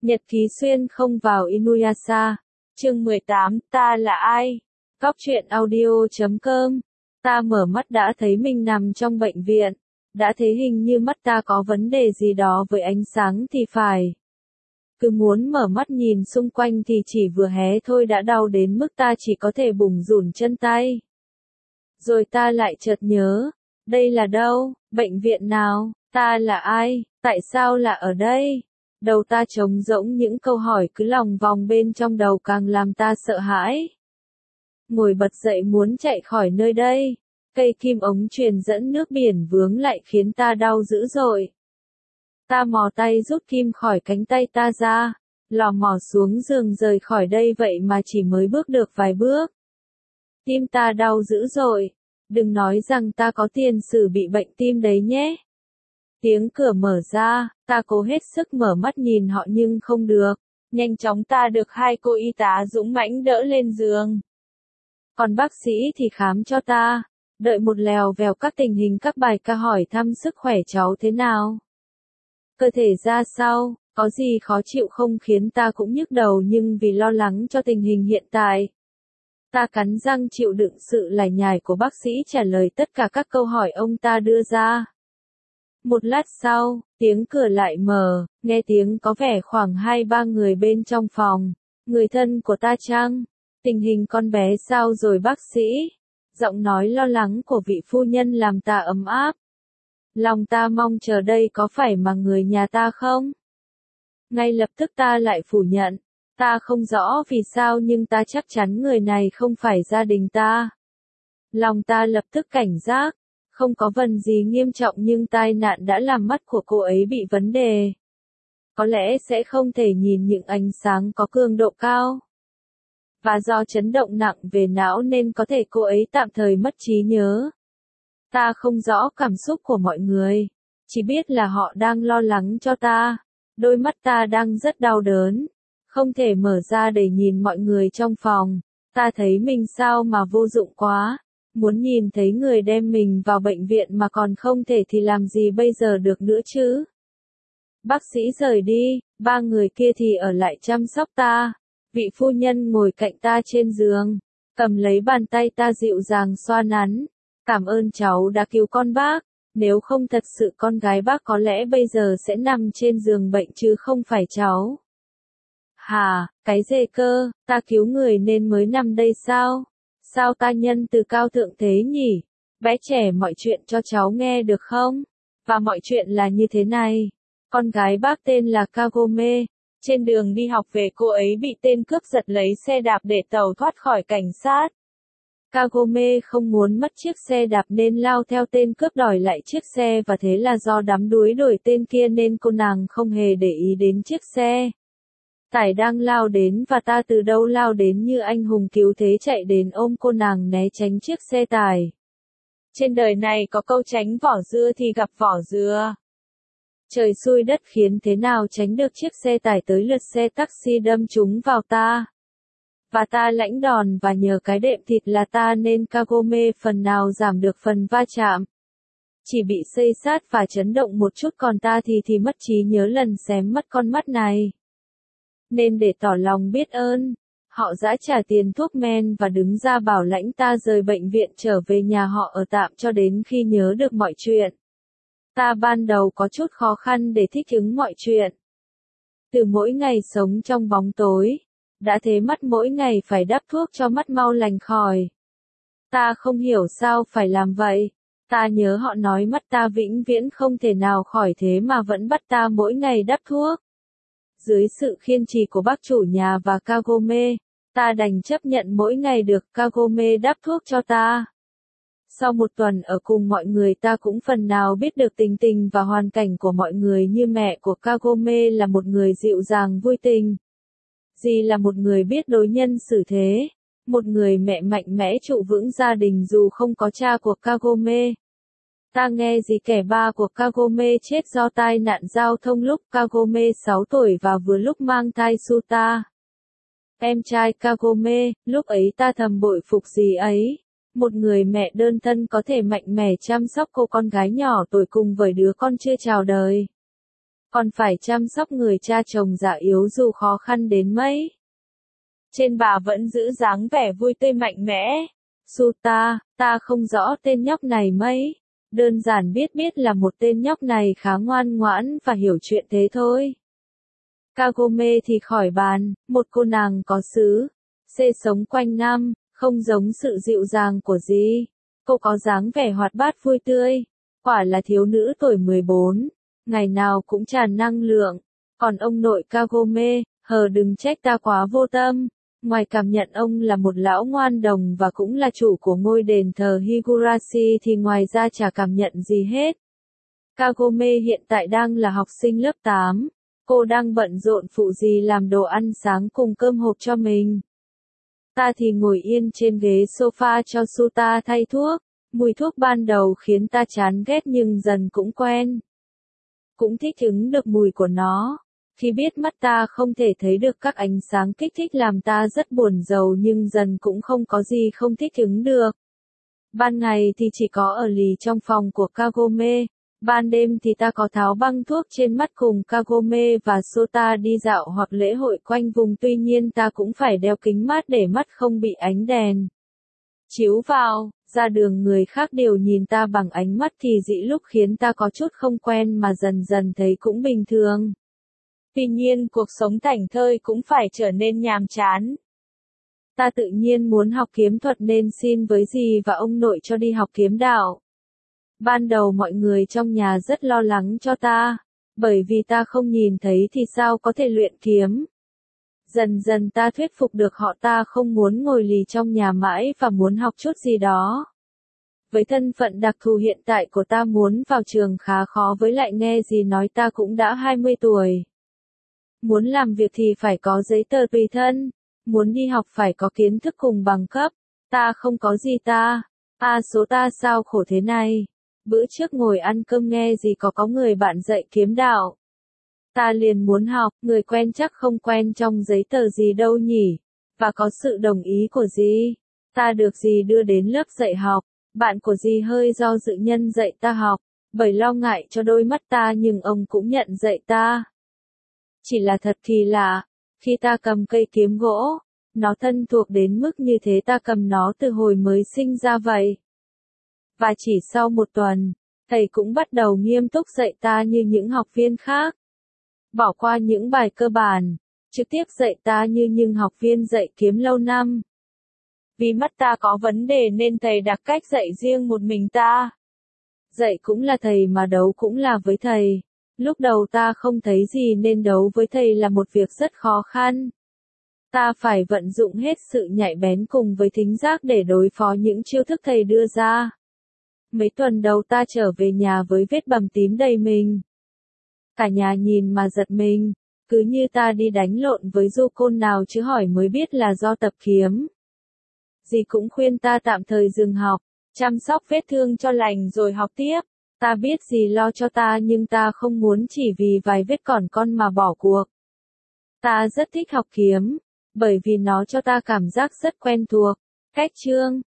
Nhật ký xuyên không vào Inuyasha. Chương 18, ta là ai? Cóc truyện audio.com. Ta mở mắt đã thấy mình nằm trong bệnh viện. Đã thấy hình như mắt ta có vấn đề gì đó với ánh sáng thì phải. Cứ muốn mở mắt nhìn xung quanh thì chỉ vừa hé thôi đã đau đến mức ta chỉ có thể bủn rủn chân tay. Rồi ta lại chợt nhớ, đây là đâu, bệnh viện nào, ta là ai, tại sao là ở đây? Đầu ta trống rỗng, những câu hỏi cứ lòng vòng bên trong đầu càng làm ta sợ hãi. Ngồi bật dậy muốn chạy khỏi nơi đây, cây kim ống truyền dẫn nước biển vướng lại khiến ta đau dữ dội. Ta mò tay rút kim khỏi cánh tay ta ra, lò mò xuống giường rời khỏi đây, vậy mà chỉ mới bước được vài bước. Tim ta đau dữ dội, đừng nói rằng ta có tiền sử bị bệnh tim đấy nhé. Tiếng cửa mở ra, ta cố hết sức mở mắt nhìn họ nhưng không được. Nhanh chóng ta được hai cô y tá dũng mãnh đỡ lên giường. Còn bác sĩ thì khám cho ta, đợi một lèo vèo các tình hình các bài ca hỏi thăm sức khỏe cháu thế nào. Cơ thể ra sao, có gì khó chịu không, khiến ta cũng nhức đầu, nhưng vì lo lắng cho tình hình hiện tại. Ta cắn răng chịu đựng sự lải nhải của bác sĩ, trả lời tất cả các câu hỏi ông ta đưa ra. Một lát sau, tiếng cửa lại mở, nghe tiếng có vẻ khoảng 2-3 người bên trong phòng. Người thân của ta chăng? Tình hình con bé sao rồi bác sĩ? Giọng nói lo lắng của vị phu nhân làm ta ấm áp. Lòng ta mong chờ đây có phải mà người nhà ta không? Ngay lập tức ta lại phủ nhận. Ta không rõ vì sao nhưng ta chắc chắn người này không phải gia đình ta. Lòng ta lập tức cảnh giác. Không có vấn gì nghiêm trọng nhưng tai nạn đã làm mắt của cô ấy bị vấn đề. Có lẽ sẽ không thể nhìn những ánh sáng có cường độ cao. Và do chấn động nặng về não nên có thể cô ấy tạm thời mất trí nhớ. Ta không rõ cảm xúc của mọi người. Chỉ biết là họ đang lo lắng cho ta. Đôi mắt ta đang rất đau đớn. Không thể mở ra để nhìn mọi người trong phòng. Ta thấy mình sao mà vô dụng quá. Muốn nhìn thấy người đem mình vào bệnh viện mà còn không thể thì làm gì bây giờ được nữa chứ. Bác sĩ rời đi, 3 người kia thì ở lại chăm sóc ta. Vị phu nhân ngồi cạnh ta trên giường, cầm lấy bàn tay ta dịu dàng xoa nắn. Cảm ơn cháu đã cứu con bác, nếu không thật sự con gái bác có lẽ bây giờ sẽ nằm trên giường bệnh chứ không phải cháu. Hà, cái gì cơ, ta cứu người nên mới nằm đây sao? Sao ta nhân từ cao thượng thế nhỉ? Bé trẻ mọi chuyện cho cháu nghe được không? Và mọi chuyện là như thế này. Con gái bác tên là Kagome. Trên đường đi học về cô ấy bị tên cướp giật lấy xe đạp để tẩu thoát khỏi cảnh sát. Kagome không muốn mất chiếc xe đạp nên lao theo tên cướp đòi lại chiếc xe, và thế là do đắm đuối đuổi tên kia nên cô nàng không hề để ý đến chiếc xe tải đang lao đến, và ta từ đâu lao đến như anh hùng cứu thế chạy đến ôm cô nàng né tránh chiếc xe tải. Trên đời này có câu tránh vỏ dưa thì gặp vỏ dừa. Trời xui đất khiến thế nào tránh được chiếc xe tải tới lượt xe taxi đâm trúng vào ta. Và ta lãnh đòn, và nhờ cái đệm thịt là ta nên Kagome phần nào giảm được phần va chạm. Chỉ bị xây sát và chấn động một chút, còn ta thì mất trí nhớ lần xém mất con mắt này. Nên để tỏ lòng biết ơn, họ đã trả tiền thuốc men và đứng ra bảo lãnh ta rời bệnh viện trở về nhà họ ở tạm cho đến khi nhớ được mọi chuyện. Ta ban đầu có chút khó khăn để thích ứng mọi chuyện. Từ mỗi ngày sống trong bóng tối, đã thế mắt mỗi ngày phải đắp thuốc cho mắt mau lành khỏi. Ta không hiểu sao phải làm vậy. Ta nhớ họ nói mắt ta vĩnh viễn không thể nào khỏi, thế mà vẫn bắt ta mỗi ngày đắp thuốc. Dưới sự kiên trì của bác chủ nhà và Kagome, ta đành chấp nhận mỗi ngày được Kagome đắp thuốc cho ta. Sau một tuần ở cùng mọi người, ta cũng phần nào biết được tình tình và hoàn cảnh của mọi người, như mẹ của Kagome là một người dịu dàng vui tình. Dì là một người biết đối nhân xử thế, một người mẹ mạnh mẽ trụ vững gia đình dù không có cha của Kagome. Ta nghe dì kể ba của Kagome chết do tai nạn giao thông lúc Kagome 6 tuổi và vừa lúc mang thai Suta. Em trai Kagome, lúc ấy ta thầm bội phục dì ấy. Một người mẹ đơn thân có thể mạnh mẽ chăm sóc cô con gái nhỏ tuổi cùng với đứa con chưa chào đời. còn phải chăm sóc người cha chồng già yếu dù khó khăn đến mấy. Trên bà vẫn giữ dáng vẻ vui tươi mạnh mẽ. Suta, ta không rõ tên nhóc này mấy. Đơn giản biết là một tên nhóc này khá ngoan ngoãn và hiểu chuyện thế thôi. Kagome thì khỏi bàn, một cô nàng có xứ. Xê sống quanh năm, không giống sự dịu dàng của dì. Cô có dáng vẻ hoạt bát vui tươi. Quả là thiếu nữ tuổi 14. Ngày nào cũng tràn năng lượng. Còn ông nội Kagome, đừng trách ta quá vô tâm. Ngoài cảm nhận ông là một lão ngoan đồng và cũng là chủ của ngôi đền thờ Higurashi thì ngoài ra chả cảm nhận gì hết. Kagome hiện tại đang là học sinh lớp 8. Cô đang bận rộn phụ dì làm đồ ăn sáng cùng cơm hộp cho mình. Ta thì ngồi yên trên ghế sofa cho Suta thay thuốc. Mùi thuốc ban đầu khiến ta chán ghét nhưng dần cũng quen. Cũng thích ứng được mùi của nó. Khi biết mắt ta không thể thấy được các ánh sáng kích thích làm ta rất buồn rầu nhưng dần cũng không có gì không thích ứng được. Ban ngày thì chỉ có ở lì trong phòng của Kagome. Ban đêm thì ta có tháo băng thuốc trên mắt cùng Kagome và Sota đi dạo hoặc lễ hội quanh vùng, tuy nhiên ta cũng phải đeo kính mát để mắt không bị ánh đèn chiếu vào. Ra đường người khác đều nhìn ta bằng ánh mắt thì dĩ lúc khiến ta có chút không quen mà dần dần thấy cũng bình thường. Tuy nhiên cuộc sống thảnh thơi cũng phải trở nên nhàm chán. Ta tự nhiên muốn học kiếm thuật nên xin với dì và ông nội cho đi học kiếm đạo. Ban đầu mọi người trong nhà rất lo lắng cho ta, bởi vì ta không nhìn thấy thì sao có thể luyện kiếm. Dần dần ta thuyết phục được họ, ta không muốn ngồi lì trong nhà mãi và muốn học chút gì đó. Với thân phận đặc thù hiện tại của ta muốn vào trường khá khó, với lại nghe dì nói ta cũng đã 20 tuổi. Muốn làm việc thì phải có giấy tờ tùy thân, muốn đi học phải có kiến thức cùng bằng cấp. Ta không có gì ta. Số ta sao khổ thế này. Bữa trước ngồi ăn cơm nghe dì có người bạn dạy kiếm đạo. Ta liền muốn học, người quen chắc không quen trong giấy tờ gì đâu nhỉ. Và có sự đồng ý của dì. Ta được dì đưa đến lớp dạy học. Bạn của dì hơi do dự nhân dạy ta học, bởi lo ngại cho đôi mắt ta nhưng ông cũng nhận dạy ta. Chỉ là thật kỳ lạ, khi ta cầm cây kiếm gỗ, nó thân thuộc đến mức như thế, ta cầm nó từ hồi mới sinh ra vậy. Và chỉ sau một tuần, thầy cũng bắt đầu nghiêm túc dạy ta như những học viên khác. Bỏ qua những bài cơ bản, trực tiếp dạy ta như những học viên dạy kiếm lâu năm. Vì mắt ta có vấn đề nên thầy đặt cách dạy riêng một mình ta. Dạy cũng là thầy mà đấu cũng là với thầy. Lúc đầu ta không thấy gì nên đấu với thầy là một việc rất khó khăn. Ta phải vận dụng hết sự nhạy bén cùng với thính giác để đối phó những chiêu thức thầy đưa ra. Mấy tuần đầu ta trở về nhà với vết bầm tím đầy mình. Cả nhà nhìn mà giật mình, cứ như ta đi đánh lộn với du côn nào chứ, hỏi mới biết là do tập kiếm. Dì cũng khuyên ta tạm thời dừng học, chăm sóc vết thương cho lành rồi học tiếp. Ta biết dì lo cho ta nhưng ta không muốn chỉ vì vài vết cỏn con mà bỏ cuộc. Ta rất thích học kiếm, bởi vì nó cho ta cảm giác rất quen thuộc. Cách chương